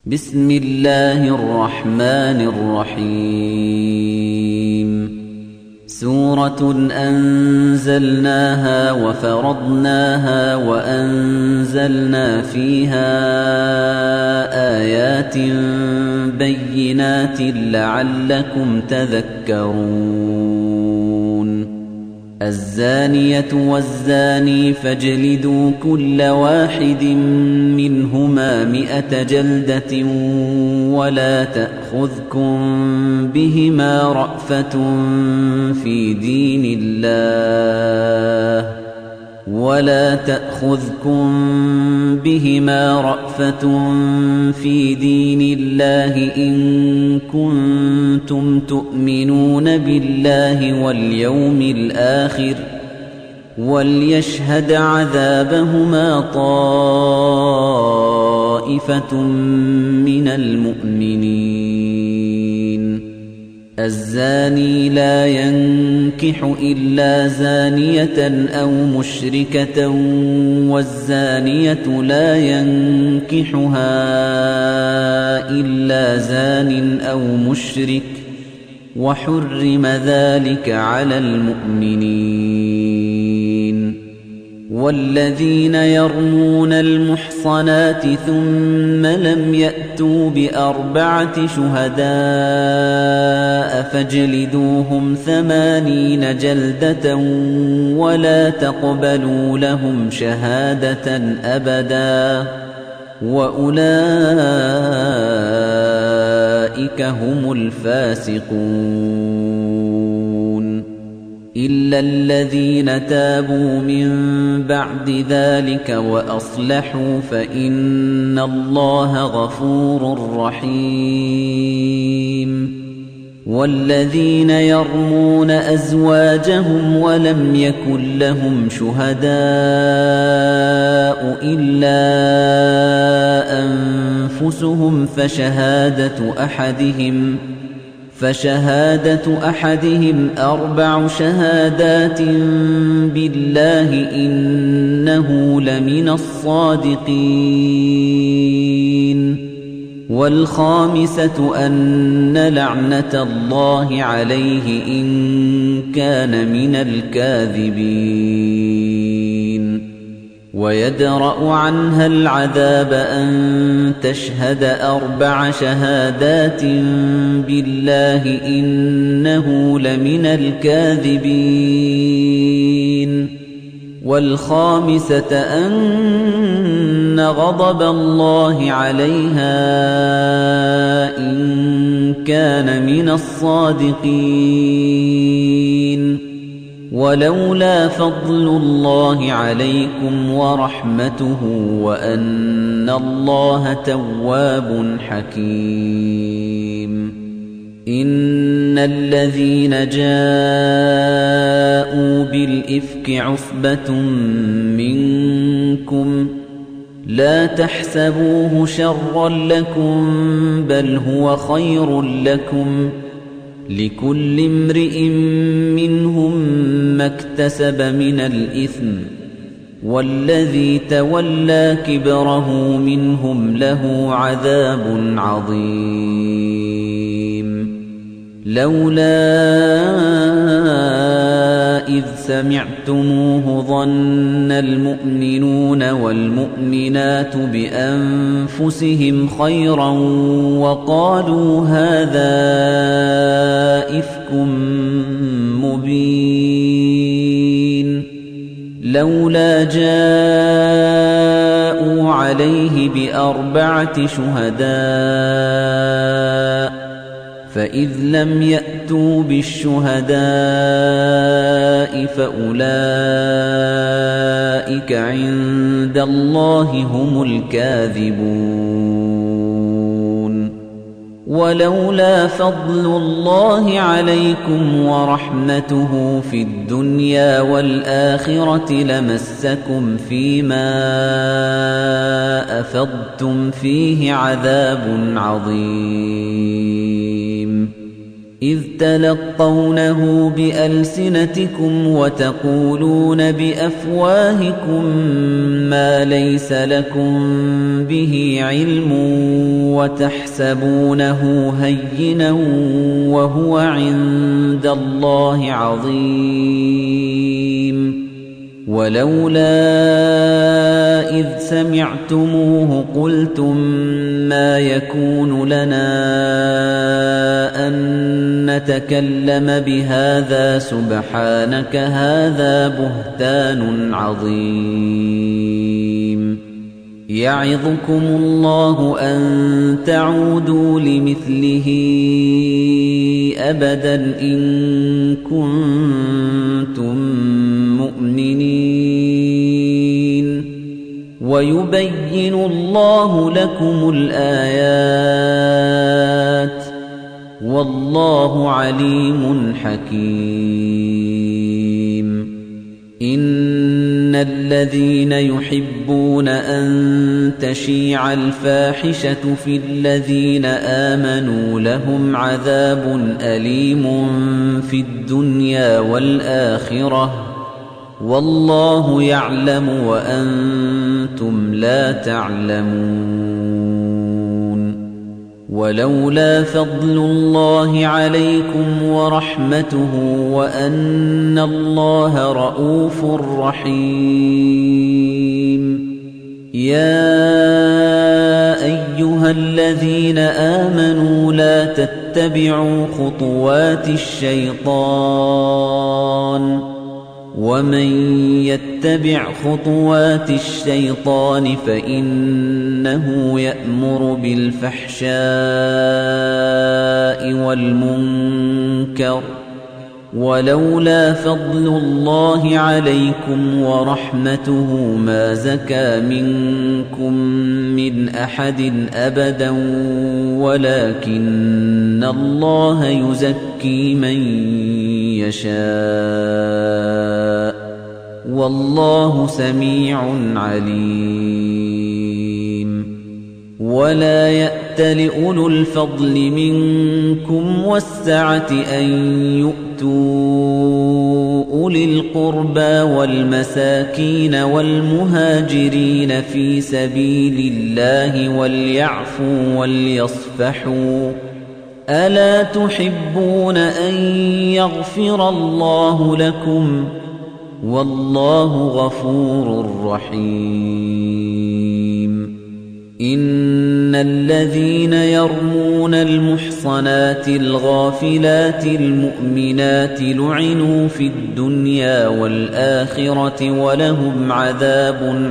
بسم الله الرحمن الرحيم سورة أنزلناها وفرضناها وأنزلنا فيها آيات بينات لعلكم تذكرون الزانية والزاني فاجلدوا كل واحد منهما 100 جلدة ولا تأخذكم بهما رأفة في دين الله إن كنتم تؤمنون بالله واليوم الآخر وليشهد عذابهما طائفة من المؤمنين الزاني لا ينكح إلا زانية أو مشركة والزانية لا ينكحها إلا زان أو مشرك وحرم ذلك على المؤمنين والذين يرمون المحصنات ثم لم يأتوا ب4 شهداء فاجلدوهم 80 جلدة ولا تقبلوا لهم شهادة أبدا وأولئك هم الفاسقون إلا الذين تابوا من بعد ذلك وأصلحوا فإن الله غفور رحيم والذين يرمون أزواجهم ولم يكن لهم شهداء إلا أنفسهم فشهادة أحدهم 4 شهادات بالله إنه لمن الصادقين والخامسة أن لعنة الله عليه إن كان من الكاذبين ويدرأ عنها العذاب أن تشهد 4 شهادات بالله إنه لمن الكاذبين والخامسة أن غضب الله عليها إن كان من الصادقين ولولا فضل الله عليكم ورحمته وأن الله تواب حكيم إن الذين جاءوا بالإفك عصبة منكم لا تحسبوه شرا لكم بل هو خير لكم لكل امرئ منهم ما اكتسب من الإثم والذي تولى كبره منهم له عذاب عظيم لولا إذ سمعتموه ظن المؤمنون والمؤمنات بأنفسهم خيرا وقالوا هذا إفك مبين لولا جاءوا عليه ب4 شهداء فإذ لم يأتوا بالشهداء فأولئك عند الله هم الكاذبون ولولا فضل الله عليكم ورحمته في الدنيا والآخرة لمسكم فيما أفضتم فيه عذاب عظيم إذ تلقونه بألسنتكم وتقولون بأفواهكم ما ليس لكم به علم وتحسبونه هينا وهو عند الله عظيم ولولا إذ سمعتموه قلتم ما يكون لنا أن نتكلم بهذا سبحانك هذا بهتان عظيم يعظكم الله أن تعودوا لمثله أبدا إن كنتم مؤمنين ويبين الله لكم الآيات والله عليم حكيم إن الذين يحبون أن تشيع الفاحشة في الذين آمنوا لهم عذاب أليم في الدنيا والآخرة والله يعلم وأنتم لا تعلمون ولولا فضل الله عليكم ورحمته وأن الله رؤوف رحيم يا أيها الذين آمنوا لا تتبعوا خطوات الشيطان ومن يتبع خطوات الشيطان فإنه يأمر بالفحشاء والمنكر ولولا فضل الله عليكم ورحمته ما زكى منكم من أحد أبدا ولكن الله يزكي من يشاء والله سميع عليم ولا يأت لأولو الفضل منكم والسعة أن يؤتوا أولي القربى والمساكين والمهاجرين في سبيل الله وليعفوا وليصفحوا ألا تحبون أن يغفر الله لكم والله غفور رحيم إن الذين يرمون المحصنات الغافلات المؤمنات لعنوا في الدنيا والآخرة ولهم عذاب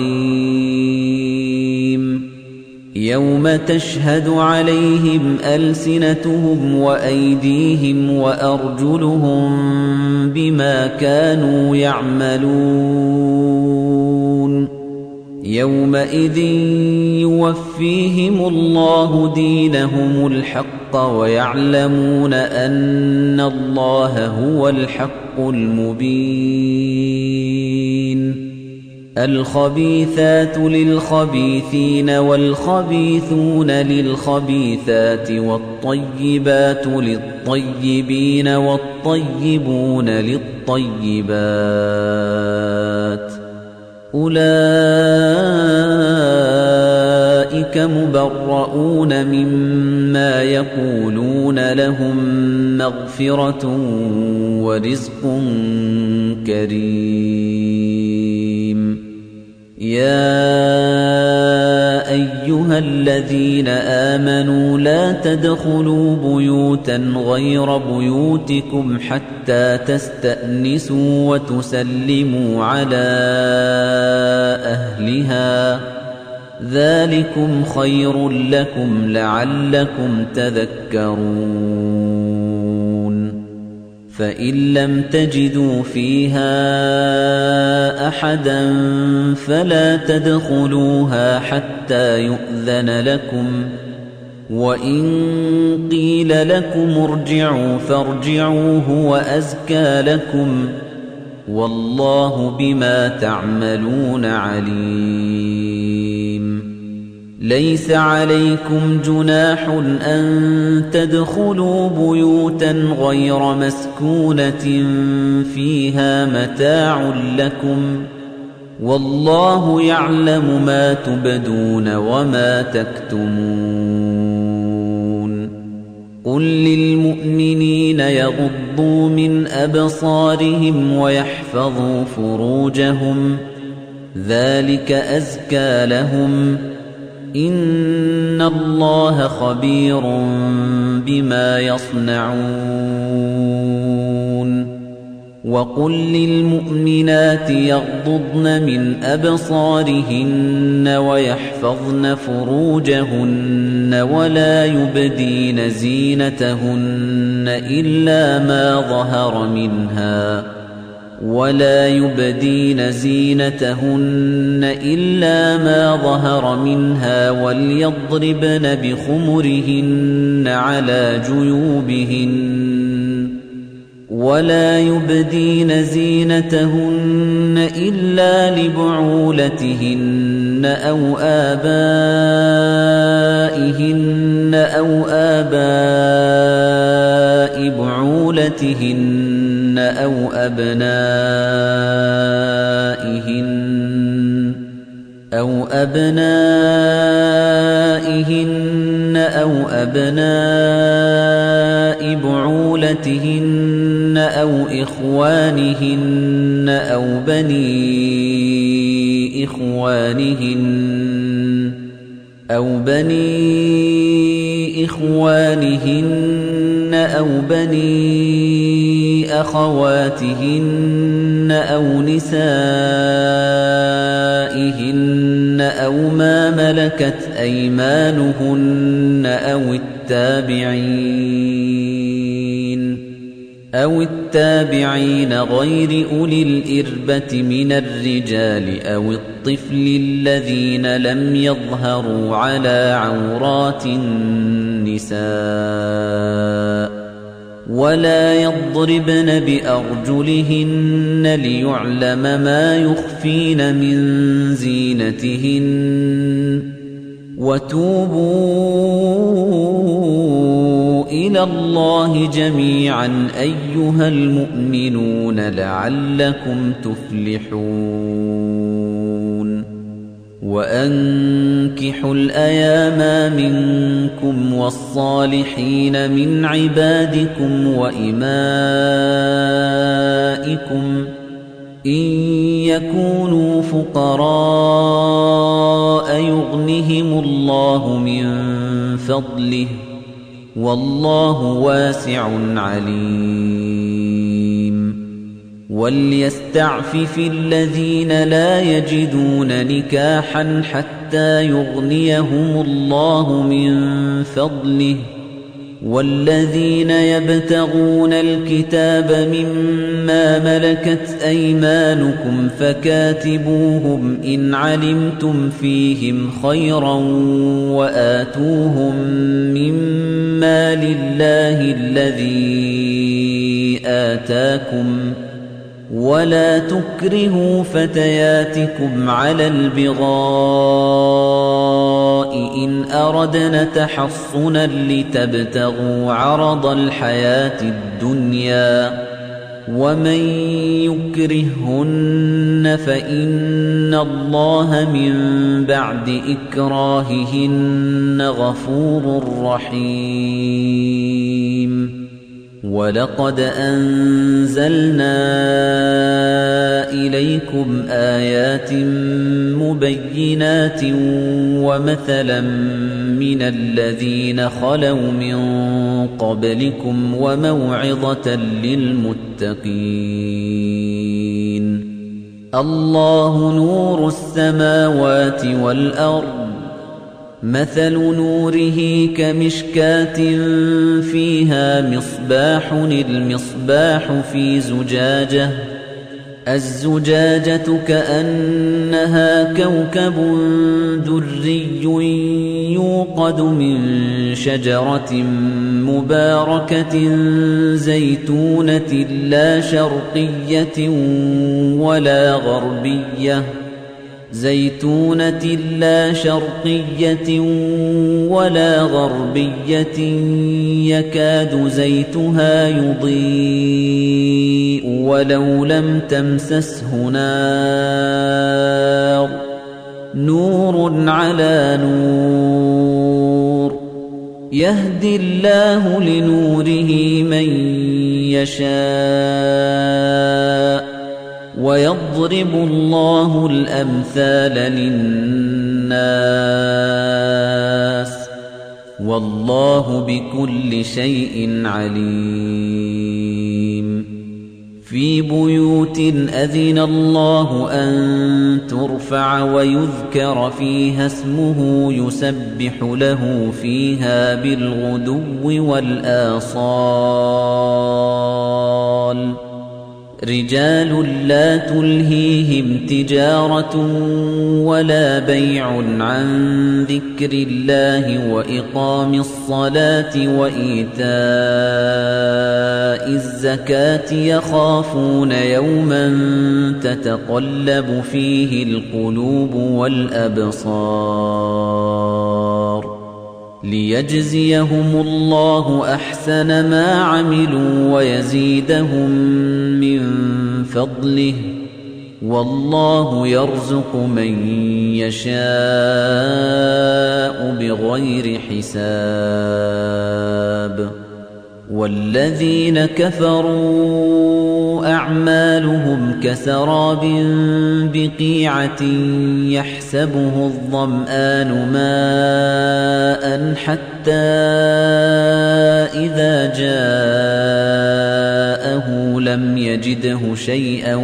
عظيم يوم تشهد عليهم ألسنتهم وأيديهم وأرجلهم بما كانوا يعملون يومئذ يوفيهم الله دينهم الحق ويعلمون أن الله هو الحق المبين الخبيثات للخبيثين والخبيثون للخبيثات والطيبات للطيبين والطيبون للطيبات أولئك مبرؤون مما يقولون لهم مغفرة ورزق كريم يا أيها الذين آمنوا لا تدخلوا بيوتا غير بيوتكم حتى تستأنسوا وتسلموا على أهلها ذلكم خير لكم لعلكم تذكرون فإن لم تجدوا فيها أحدا فلا تدخلوها حتى يؤذن لكم وإن قيل لكم ارجعوا فارجعوا هو أزكى لكم والله بما تعملون عليم ليس عليكم جناح أن تدخلوا بيوتا غير مسكونة فيها متاع لكم والله يعلم ما تبدون وما تكتمون قل للمؤمنين يغضوا من أبصارهم ويحفظوا فروجهم ذلك أزكى لهم إن الله خبير بما يصنعون وقل للمؤمنات يغضضن من أبصارهن ويحفظن فروجهن ولا يبدين زينتهن إلا ما ظهر منها وليضربن بخمرهن على جيوبهن ولا يبدين زينتهن إلا لبعولتهن أو آباء بعولتهن أو أبنائهن أو بعولتهن أو إخوانهن أو بني إخوانهن أو بني أخواتهن أو نسائهن أو ما ملكت أيمانهن أو التابعين غير أولي الإربة من الرجال أو الطفل الذين لم يظهروا على عورات النساء ولا يضربن بأرجلهن ليعلم ما يخفين من زينتهن وتوبوا إلى الله جميعا أيها المؤمنون لعلكم تفلحون وأنكحوا الأيام منكم والصالحين من عبادكم وإمائكم إن يكونوا فقراء يغنهم الله من فضله والله واسع عليم وليستعفف الذين لا يجدون نكاحا حتى يغنيهم الله من فضله والذين يبتغون الكتاب مما ملكت أيمانكم فكاتبوهم إن علمتم فيهم خيرا وآتوهم مما لله الذي آتاكم ولا تكرهوا فتياتكم على البغاء إن أردنا تحصنا لتبتغوا عرض الحياة الدنيا ومن يكرهن فإن الله من بعد إكراههن غفور رحيم وَلَقَدْ أَنزَلْنَا إِلَيْكُمْ آيَاتٍ مُبَيِّنَاتٍ وَمَثَلًا مِنَ الَّذِينَ خَلَوْا مِن قَبْلِكُمْ وَمَوْعِظَةً لِّلْمُتَّقِينَ اللَّهُ نُورُ السَّمَاوَاتِ وَالْأَرْضِ مثل نوره كمشكاة فيها مصباح المصباح في زجاجة الزجاجة كأنها كوكب دري يوقد من شجرة مباركة زيتونة لا شرقية ولا غربية زيتونة لا شرقية ولا غربية يكاد زيتها يضيء ولو لم تمسسه نار نور على نور يهدي الله لنوره من يشاء ويضرب الله الأمثال للناس والله بكل شيء عليم في بيوت أذن الله أن ترفع ويذكر فيها اسمه يسبح له فيها بالغدو والآصال رجال لا تلهيهم تجارة ولا بيع عن ذكر الله وإقام الصلاة وإيتاء الزكاة يخافون يوما تتقلب فيه القلوب والأبصار ليجزيهم الله أحسن ما عملوا ويزيدهم من فضله والله يرزق من يشاء بغير حساب والذين كفروا أعمالهم كسراب بقيعة يحسبه الظمآن ماء حتى إذا جاءه لم يجده شيئا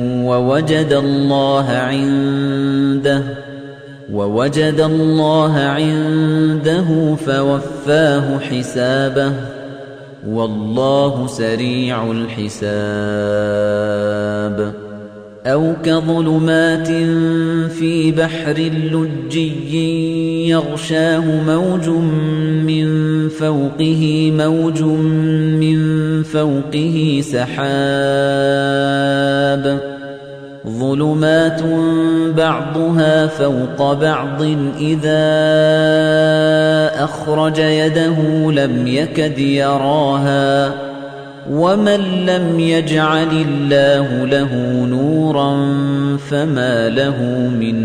ووجد الله عنده فوفاه حسابه والله سريع الحساب أو كظلمات في بحر لجي يغشاه موج من فوقه سحاب ظلمات بعضها فوق بعض إذا أخرج يده لم يكد يراها ومن لم يجعل الله له نورا فما له من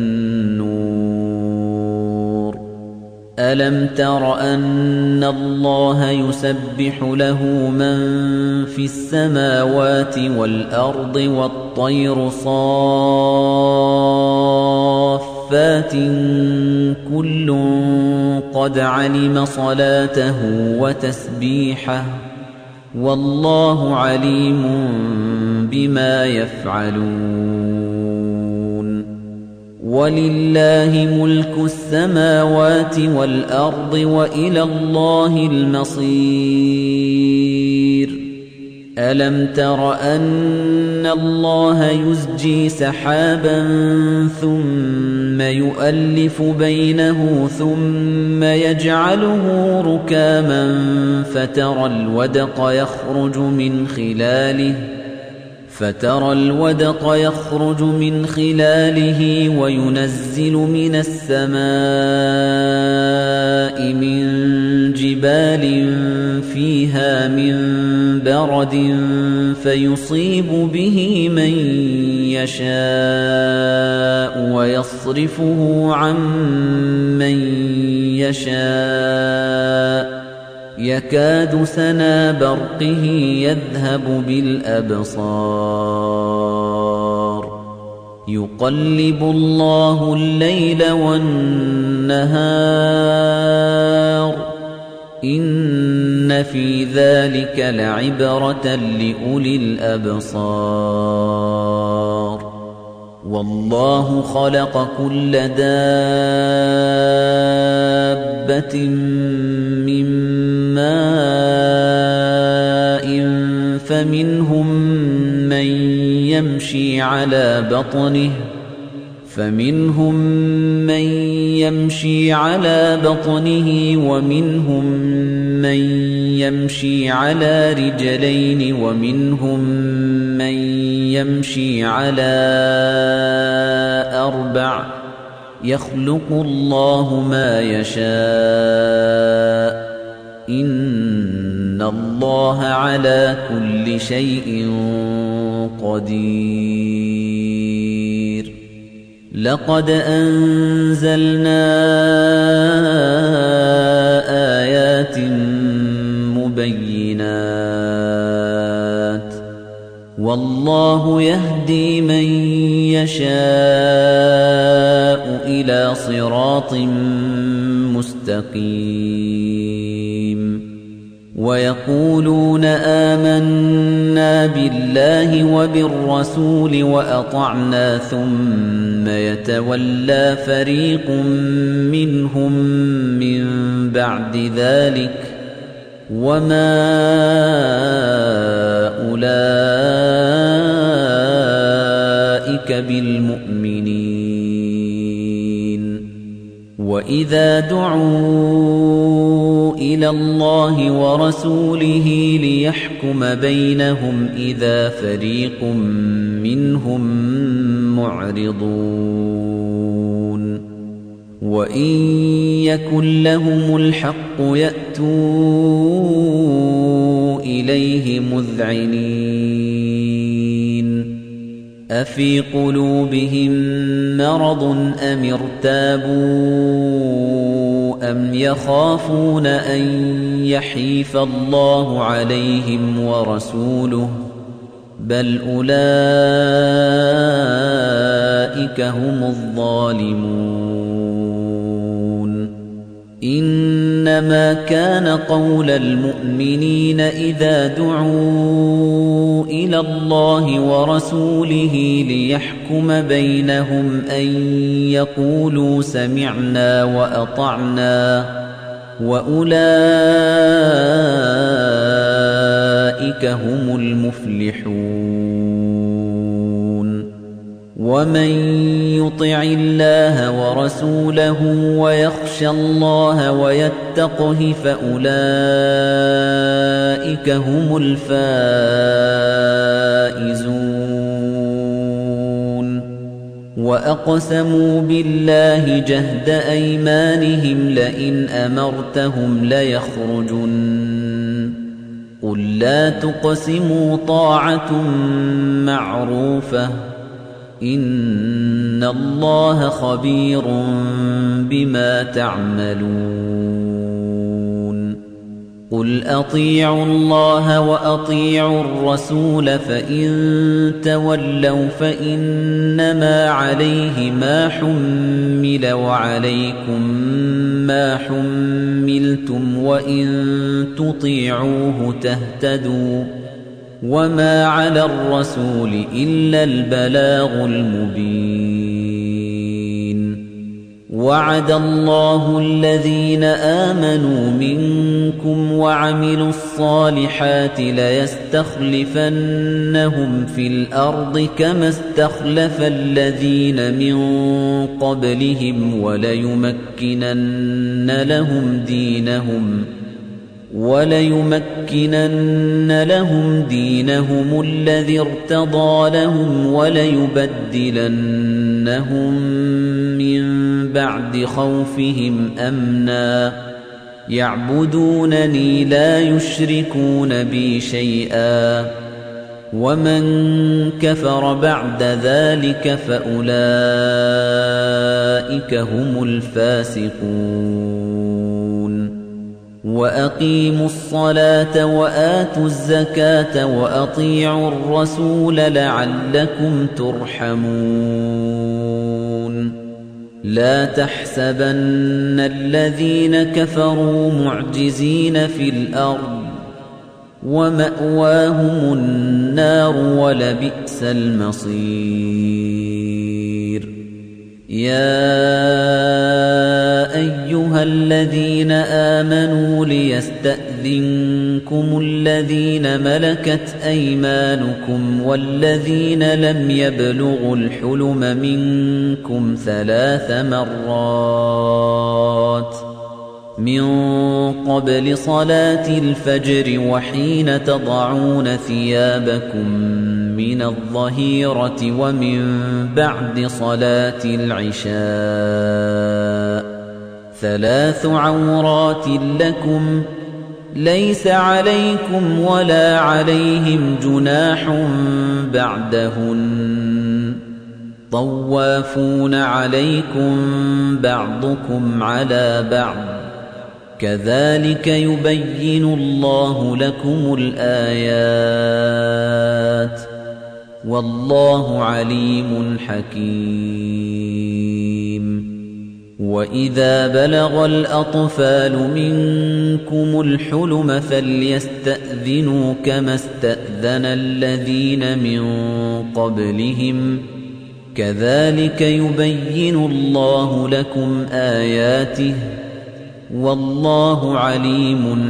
نور ألم تر أن الله يسبح له من في السماوات والأرض والطير صافات كل قد علم صلاته وتسبيحه والله عليم بما يفعلون ولله ملك السماوات والأرض وإلى الله المصير ألم تر أن الله يزجي سحابا ثم يؤلف بينه ثم يجعله ركاما فترى الودق يخرج من خلاله وينزل من السماء من جبال فيها من برد فيصيب به من يشاء ويصرفه عن من يشاء يكاد سنا برقه يذهب بالأبصار يقلب الله الليل والنهار إن في ذلك لعبرة لأولي الأبصار والله خلق كل دابة من ماء فمنهم من يمشي على بطنه ومنهم من يمشي على رجلين ومنهم من يمشي على أربع يخلق الله ما يشاء إن الله على كل شيء قدير لقد أنزلنا آيات مبينات والله يهدي من يشاء إلى صراط مستقيم ويقولون آمنا بالله وبالرسول وأطعنا ثم يتولى فريق منهم من بعد ذلك وما أولئك بالمؤمنين وإذا دعوا إلى الله ورسوله ليحكم بينهم إذا فريق منهم معرضون وإن يكن لهم الحق يأتوا إليه مذعنين أفي قلوبهم مرض أم ارتابوا أم يخافون أن يحيف الله عليهم ورسوله بل أولئك هم الظالمون إنما كان قول المؤمنين إذا دعوا إلى الله ورسوله ليحكم بينهم أن يقولوا سمعنا وأطعنا وأولئك هم المفلحون ومن يطع الله ورسوله ويخشى الله ويتقه فأولئك هم الفائزون وأقسموا بالله جهد أيمانهم لئن أمرتهم ليخرجن قل لا تقسموا طاعة معروفة إن الله خبير بما تعملون قل أطيعوا الله وأطيعوا الرسول فإن تولوا فإنما عليه ما حمل وعليكم ما حملتم وإن تطيعوه تهتدوا وما على الرسول إلا البلاغ المبين وعد الله الذين آمنوا منكم وعملوا الصالحات ليستخلفنهم في الأرض كما استخلف الذين من قبلهم وليمكنن لهم دينهم الذي ارتضى لهم وليبدلنهم من بعد خوفهم أمنا يعبدونني لا يشركون بي شيئا ومن كفر بعد ذلك فأولئك هم الفاسقون وأقيموا الصلاة وآتوا الزكاة وأطيعوا الرسول لعلكم ترحمون لا تحسبن الذين كفروا معجزين في الأرض ومأواهم النار ولبئس المصير يا أيها الذين آمنوا ليستأذنكم الذين ملكت أيمانكم والذين لم يبلغوا الحلم منكم 3 مرات من قبل صلاة الفجر وحين تضعون ثيابكم من الظهيرة ومن بعد صلاة العشاء 3 عورات لكم ليس عليكم ولا عليهم جناح بعدهن طوافون عليكم بعضكم على بعض كذلك يبين الله لكم الآيات والله عليم حكيم وإذا بلغ الأطفال منكم الحلم فليستأذنوا كما استأذن الذين من قبلهم كذلك يبين الله لكم آياته والله عليم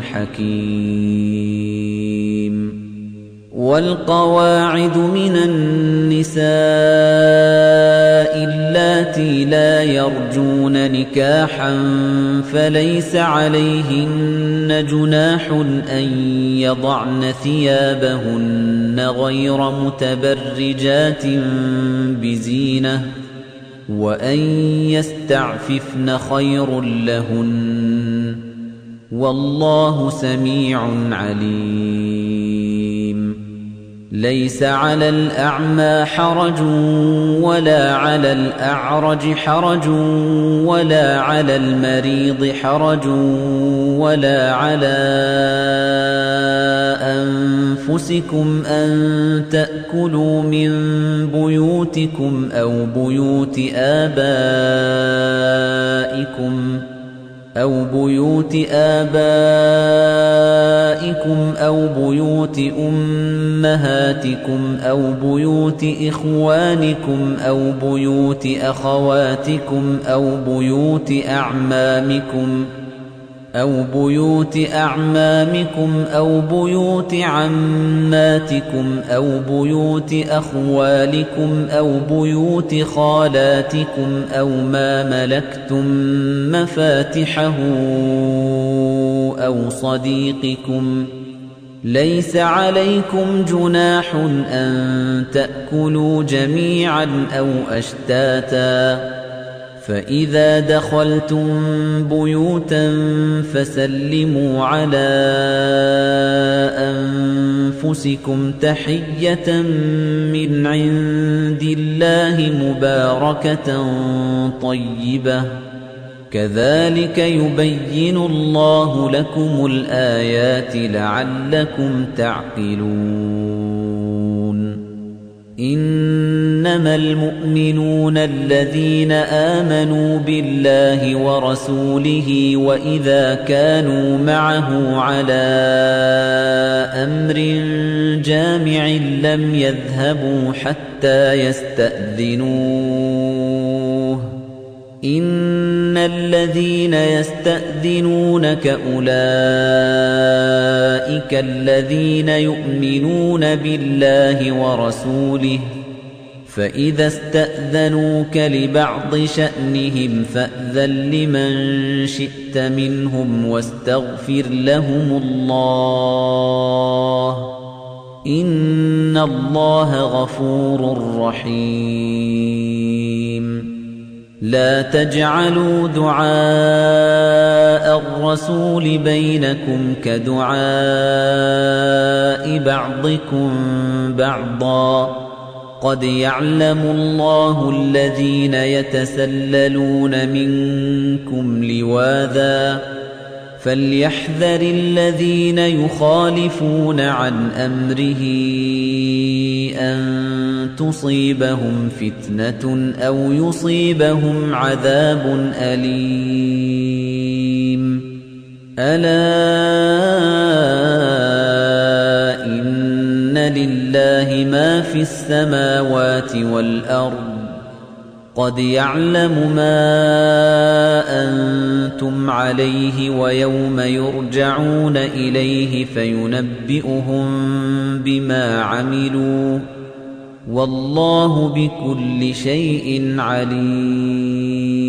حكيم والقواعد من النساء اللاتي لا يرجون نكاحا فليس عليهن جناح أن يضعن ثيابهن غير متبرجات بزينة وأن يستعففن خير لهن والله سميع عليم ليس على الأعمى حرج ولا على الأعرج حرج ولا على المريض حرج ولا على أنفسكم أن تأكلوا من بيوتكم أو بيوت آبائكم أو بيوت أمهاتكم أو بيوت إخوانكم أو بيوت أخواتكم أو بيوت أعمامكم أو بيوت عماتكم أو بيوت أخوالكم أو بيوت خالاتكم أو ما ملكتم مفاتحه أو صديقكم ليس عليكم جناح أن تأكلوا جميعا أو أشتاتا فإذا دخلتم بيوتا فسلموا على أنفسكم تحية من عند الله مباركة طيبة كذلك يبين الله لكم الآيات لعلكم تعقلون إنما المؤمنون الذين آمنوا بالله ورسوله وإذا كانوا معه على أمر جامع لم يذهبوا حتى يستأذنوه إن الذين يستأذنونك أولئك الذين يؤمنون بالله ورسوله فإذا استأذنوك لبعض شأنهم فأذن لمن شئت منهم واستغفر لهم الله إن الله غفور رحيم لا تجعلوا دعاء الرسول بينكم كدعاء بعضكم بعضا قد يعلم الله الذين يتسللون منكم لواذا فليحذر الذين يخالفون عن أمره أن تصيبهم فتنة أو يصيبهم عذاب أليم ألا إن لله ما في السماوات والأرض قد يعلم ما أنتم عليه ويوم يرجعون إليه فينبئهم بما عملوا والله بكل شيء عليم